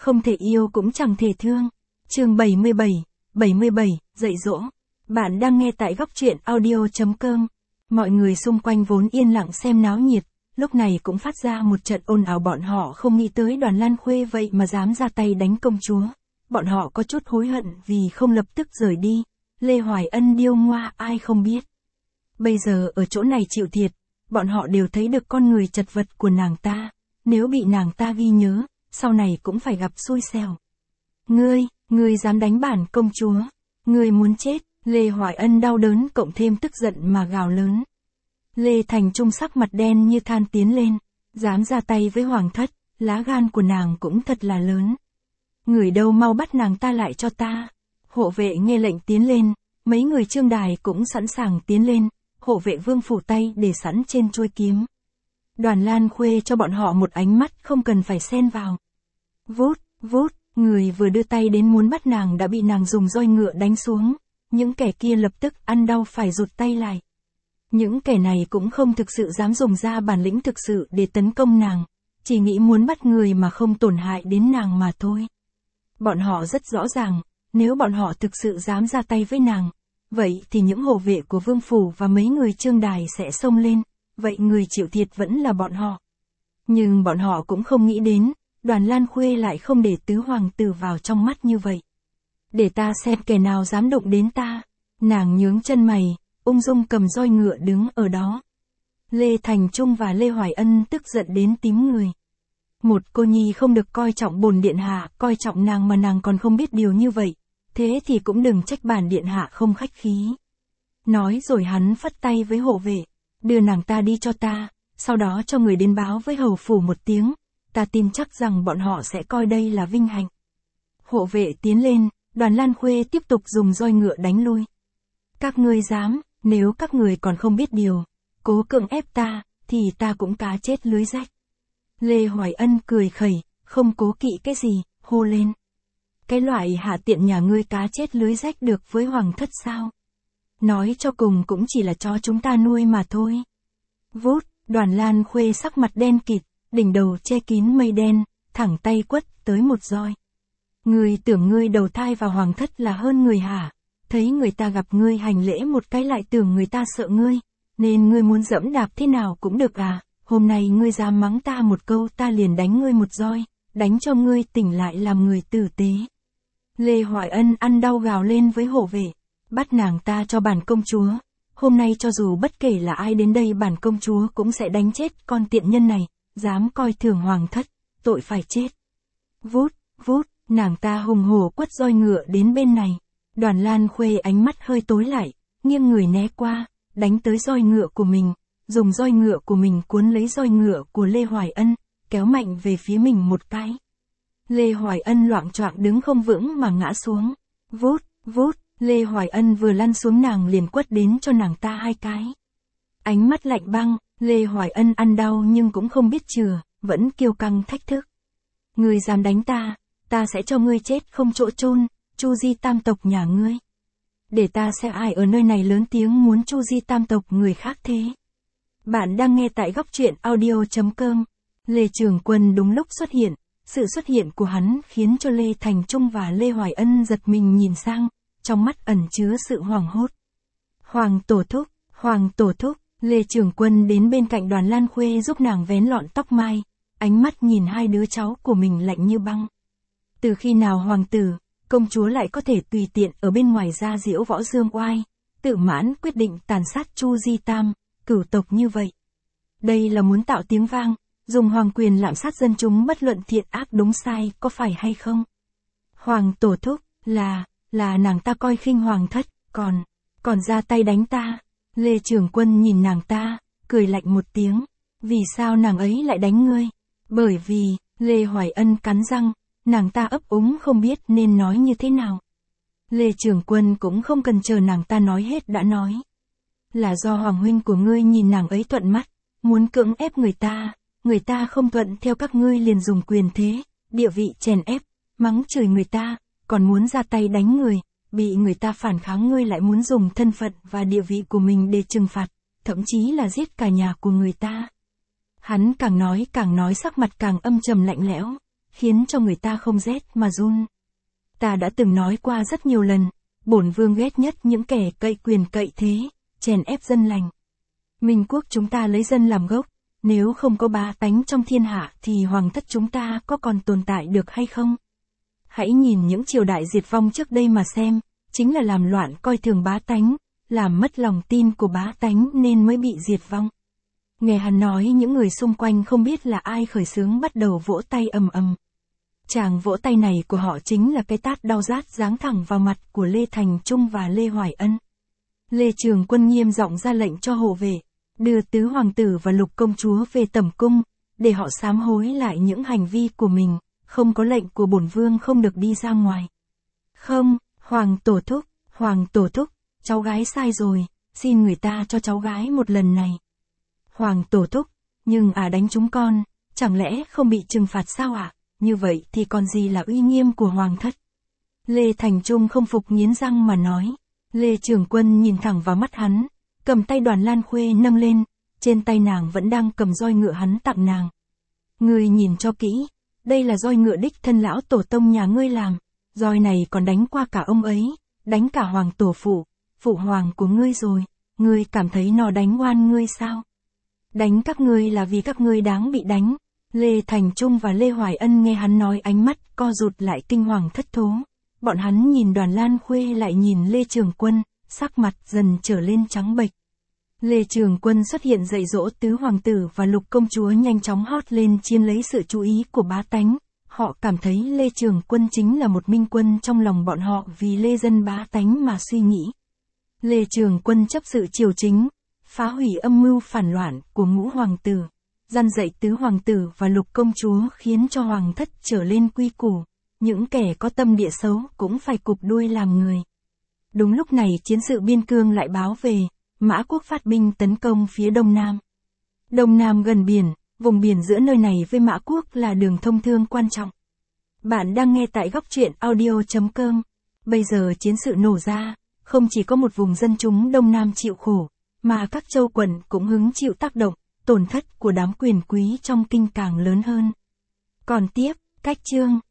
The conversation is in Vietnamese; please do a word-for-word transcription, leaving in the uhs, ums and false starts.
không thể yêu cũng chẳng thể thương. Chương bảy mươi bảy, bảy mươi bảy, dạy dỗ. Bạn đang nghe tại góc truyện audio chấm com. Mọi người xung quanh vốn yên lặng xem náo nhiệt, lúc này cũng phát ra một trận ồn ào. Bọn họ không nghĩ tới Đoàn Lan Khuê vậy mà dám ra tay đánh công chúa. Bọn họ có chút hối hận vì không lập tức rời đi. Lê Hoài Ân điêu ngoa ai không biết. Bây giờ ở chỗ này chịu thiệt, bọn họ đều thấy được con người chật vật của nàng ta. Nếu bị nàng ta ghi nhớ, sau này cũng phải gặp xui xẻo. Ngươi, ngươi dám đánh bản công chúa. Ngươi muốn chết. Lê Hoài Ân đau đớn cộng thêm tức giận mà gào lớn. Lê Thành Trung sắc mặt đen như than tiến lên. Dám ra tay với hoàng thất, lá gan của nàng cũng thật là lớn. Người đâu mau bắt nàng ta lại cho ta. Hộ vệ nghe lệnh tiến lên, mấy người Trương Đài cũng sẵn sàng tiến lên, hộ vệ Vương phủ tay để sẵn trên chuôi kiếm. Đoàn Lan Khuê cho bọn họ một ánh mắt không cần phải xen vào. Vút, vút, người vừa đưa tay đến muốn bắt nàng đã bị nàng dùng roi ngựa đánh xuống. Những kẻ kia lập tức ăn đau phải rụt tay lại. Những kẻ này cũng không thực sự dám dùng ra bản lĩnh thực sự để tấn công nàng, chỉ nghĩ muốn bắt người mà không tổn hại đến nàng mà thôi. Bọn họ rất rõ ràng, nếu bọn họ thực sự dám ra tay với nàng, vậy thì những hộ vệ của Vương phủ và mấy người Trương Đài sẽ xông lên, vậy người chịu thiệt vẫn là bọn họ. Nhưng bọn họ cũng không nghĩ đến, Đoàn Lan Khuê lại không để tứ hoàng tử vào trong mắt như vậy. Để ta xem kẻ nào dám động đến ta. Nàng nhướng chân mày, ung dung cầm roi ngựa đứng ở đó. Lê Thành Trung và Lê Hoài Ân tức giận đến tím người. Một cô nhi không được coi trọng bổn điện hạ, coi trọng nàng mà nàng còn không biết điều như vậy. Thế thì cũng đừng trách bản điện hạ không khách khí. Nói rồi hắn phất tay với hộ vệ. Đưa nàng ta đi cho ta, sau đó cho người đến báo với hầu phủ một tiếng. Ta tin chắc rằng bọn họ sẽ coi đây là vinh hạnh. Hộ vệ tiến lên. Đoàn Lan Khuê tiếp tục dùng roi ngựa đánh lui. Các ngươi dám, nếu các người còn không biết điều, cố cưỡng ép ta, thì ta cũng cá chết lưới rách. Lê Hoài Ân cười khẩy, không cố kỵ cái gì, hô lên. Cái loại hạ tiện nhà ngươi cá chết lưới rách được với hoàng thất sao? Nói cho cùng cũng chỉ là cho chúng ta nuôi mà thôi. Vút, Đoàn Lan Khuê sắc mặt đen kịt, đỉnh đầu che kín mây đen, thẳng tay quất tới một roi. Ngươi tưởng ngươi đầu thai vào hoàng thất là hơn người hả? Thấy người ta gặp ngươi hành lễ một cái lại tưởng người ta sợ ngươi, nên ngươi muốn dẫm đạp thế nào cũng được à? Hôm nay ngươi dám mắng ta một câu ta liền đánh ngươi một roi, đánh cho ngươi tỉnh lại làm người tử tế. Lê Hoài Ân ăn đau gào lên với hộ vệ, bắt nàng ta cho bản công chúa. Hôm nay cho dù bất kể là ai đến đây bản công chúa cũng sẽ đánh chết con tiện nhân này, dám coi thường hoàng thất, tội phải chết. Vút, vút. Nàng ta hùng hổ quất roi ngựa đến bên này. Đoàn Lan Khuê ánh mắt hơi tối lại, nghiêng người né qua, đánh tới roi ngựa của mình, dùng roi ngựa của mình cuốn lấy roi ngựa của Lê Hoài Ân, kéo mạnh về phía mình một cái. Lê Hoài Ân loạng choạng đứng không vững mà ngã xuống. Vút, vút, Lê Hoài Ân vừa lăn xuống nàng liền quất đến cho nàng ta hai cái. Ánh mắt lạnh băng, Lê Hoài Ân ăn đau nhưng cũng không biết chừa, vẫn kiêu căng thách thức. Ngươi dám đánh ta, ta sẽ cho ngươi chết không chỗ chôn, Chu Di tam tộc nhà ngươi. Để ta xem ai ở nơi này lớn tiếng muốn Chu Di tam tộc người khác thế. Bạn đang nghe tại góc truyện audio chấm com. Lê Trường Quân đúng lúc xuất hiện, sự xuất hiện của hắn khiến cho Lê Thành Trung và Lê Hoài Ân giật mình nhìn sang, trong mắt ẩn chứa sự hoảng hốt. Hoàng tổ thúc, Hoàng tổ thúc, Lê Trường Quân đến bên cạnh Đoàn Lan Khuê giúp nàng vén lọn tóc mai, ánh mắt nhìn hai đứa cháu của mình lạnh như băng. Từ khi nào hoàng tử, công chúa lại có thể tùy tiện ở bên ngoài ra diễu võ dương oai, tự mãn quyết định tàn sát Chu Di Tam, cửu tộc như vậy. Đây là muốn tạo tiếng vang, dùng hoàng quyền lạm sát dân chúng bất luận thiện ác đúng sai có phải hay không. Hoàng tổ thúc, là, là nàng ta coi khinh hoàng thất, còn, còn ra tay đánh ta. Lê Trường Quân nhìn nàng ta, cười lạnh một tiếng. Vì sao nàng ấy lại đánh ngươi? Bởi vì, Lê Hoài Ân cắn răng. Nàng ta ấp úng không biết nên nói như thế nào. Lê Trường Quân cũng không cần chờ nàng ta nói hết đã nói. Là do hoàng huynh của ngươi nhìn nàng ấy thuận mắt, muốn cưỡng ép người ta, người ta không thuận theo các ngươi liền dùng quyền thế, địa vị chèn ép, mắng chửi người ta, còn muốn ra tay đánh người, bị người ta phản kháng ngươi lại muốn dùng thân phận và địa vị của mình để trừng phạt, thậm chí là giết cả nhà của người ta. Hắn càng nói càng nói sắc mặt càng âm trầm lạnh lẽo. khiến cho người ta không rét mà run. Ta đã từng nói qua rất nhiều lần, bổn vương ghét nhất những kẻ cậy quyền cậy thế, chèn ép dân lành. Minh quốc chúng ta lấy dân làm gốc, nếu không có bá tánh trong thiên hạ thì hoàng thất chúng ta có còn tồn tại được hay không? Hãy nhìn những triều đại diệt vong trước đây mà xem, chính là làm loạn coi thường bá tánh, làm mất lòng tin của bá tánh nên mới bị diệt vong. Nghe hắn nói những người xung quanh không biết là ai khởi xướng bắt đầu vỗ tay ầm ầm. Chàng vỗ tay này của họ chính là cái tát đau rát giáng thẳng vào mặt của Lê Thành Trung và Lê Hoài Ân. Lê Trường Quân nghiêm giọng ra lệnh cho hộ vệ, đưa tứ hoàng tử và lục công chúa về tẩm cung, để họ sám hối lại những hành vi của mình, không có lệnh của bổn vương không được đi ra ngoài. Không, hoàng tổ thúc, hoàng tổ thúc, cháu gái sai rồi, xin người ta cho cháu gái một lần này. Hoàng tổ thúc, nhưng à đánh chúng con, chẳng lẽ không bị trừng phạt sao ạ? À? Như vậy thì còn gì là uy nghiêm của hoàng thất? Lê Thành Trung không phục nghiến răng mà nói. Lê Trường Quân nhìn thẳng vào mắt hắn, cầm tay Đoàn Lan Khuê nâng lên, trên tay nàng vẫn đang cầm roi ngựa hắn tặng nàng. Ngươi nhìn cho kỹ, đây là roi ngựa đích thân lão tổ tông nhà ngươi làm, roi này còn đánh qua cả ông ấy, đánh cả hoàng tổ phụ, phụ hoàng của ngươi rồi, ngươi cảm thấy nó đánh oan ngươi sao? Đánh các ngươi là vì các ngươi đáng bị đánh. Lê Thành Trung và Lê Hoài Ân nghe hắn nói ánh mắt co rụt lại kinh hoàng thất thố. Bọn hắn nhìn Đoàn Lan Khuê lại nhìn Lê Trường Quân, sắc mặt dần trở lên trắng bệch. Lê Trường Quân xuất hiện dạy dỗ tứ hoàng tử và lục công chúa nhanh chóng hót lên chiếm lấy sự chú ý của bá tánh. Họ cảm thấy Lê Trường Quân chính là một minh quân trong lòng bọn họ vì lê dân bá tánh mà suy nghĩ. Lê Trường Quân chấp sự triều chính, phá hủy âm mưu phản loạn của ngũ hoàng tử, gian dạy tứ hoàng tử và lục công chúa khiến cho hoàng thất trở lên quy củ, những kẻ có tâm địa xấu cũng phải cụp đuôi làm người. Đúng lúc này chiến sự biên cương lại báo về, Mã quốc phát binh tấn công phía đông nam. Đông nam gần biển, vùng biển giữa nơi này với Mã quốc là đường thông thương quan trọng. Bạn đang nghe tại góc truyện audio chấm com. Bây giờ chiến sự nổ ra, không chỉ có một vùng dân chúng đông nam chịu khổ, mà các châu quận cũng hứng chịu tác động, tổn thất của đám quyền quý trong kinh càng lớn hơn. Còn tiếp, cách chương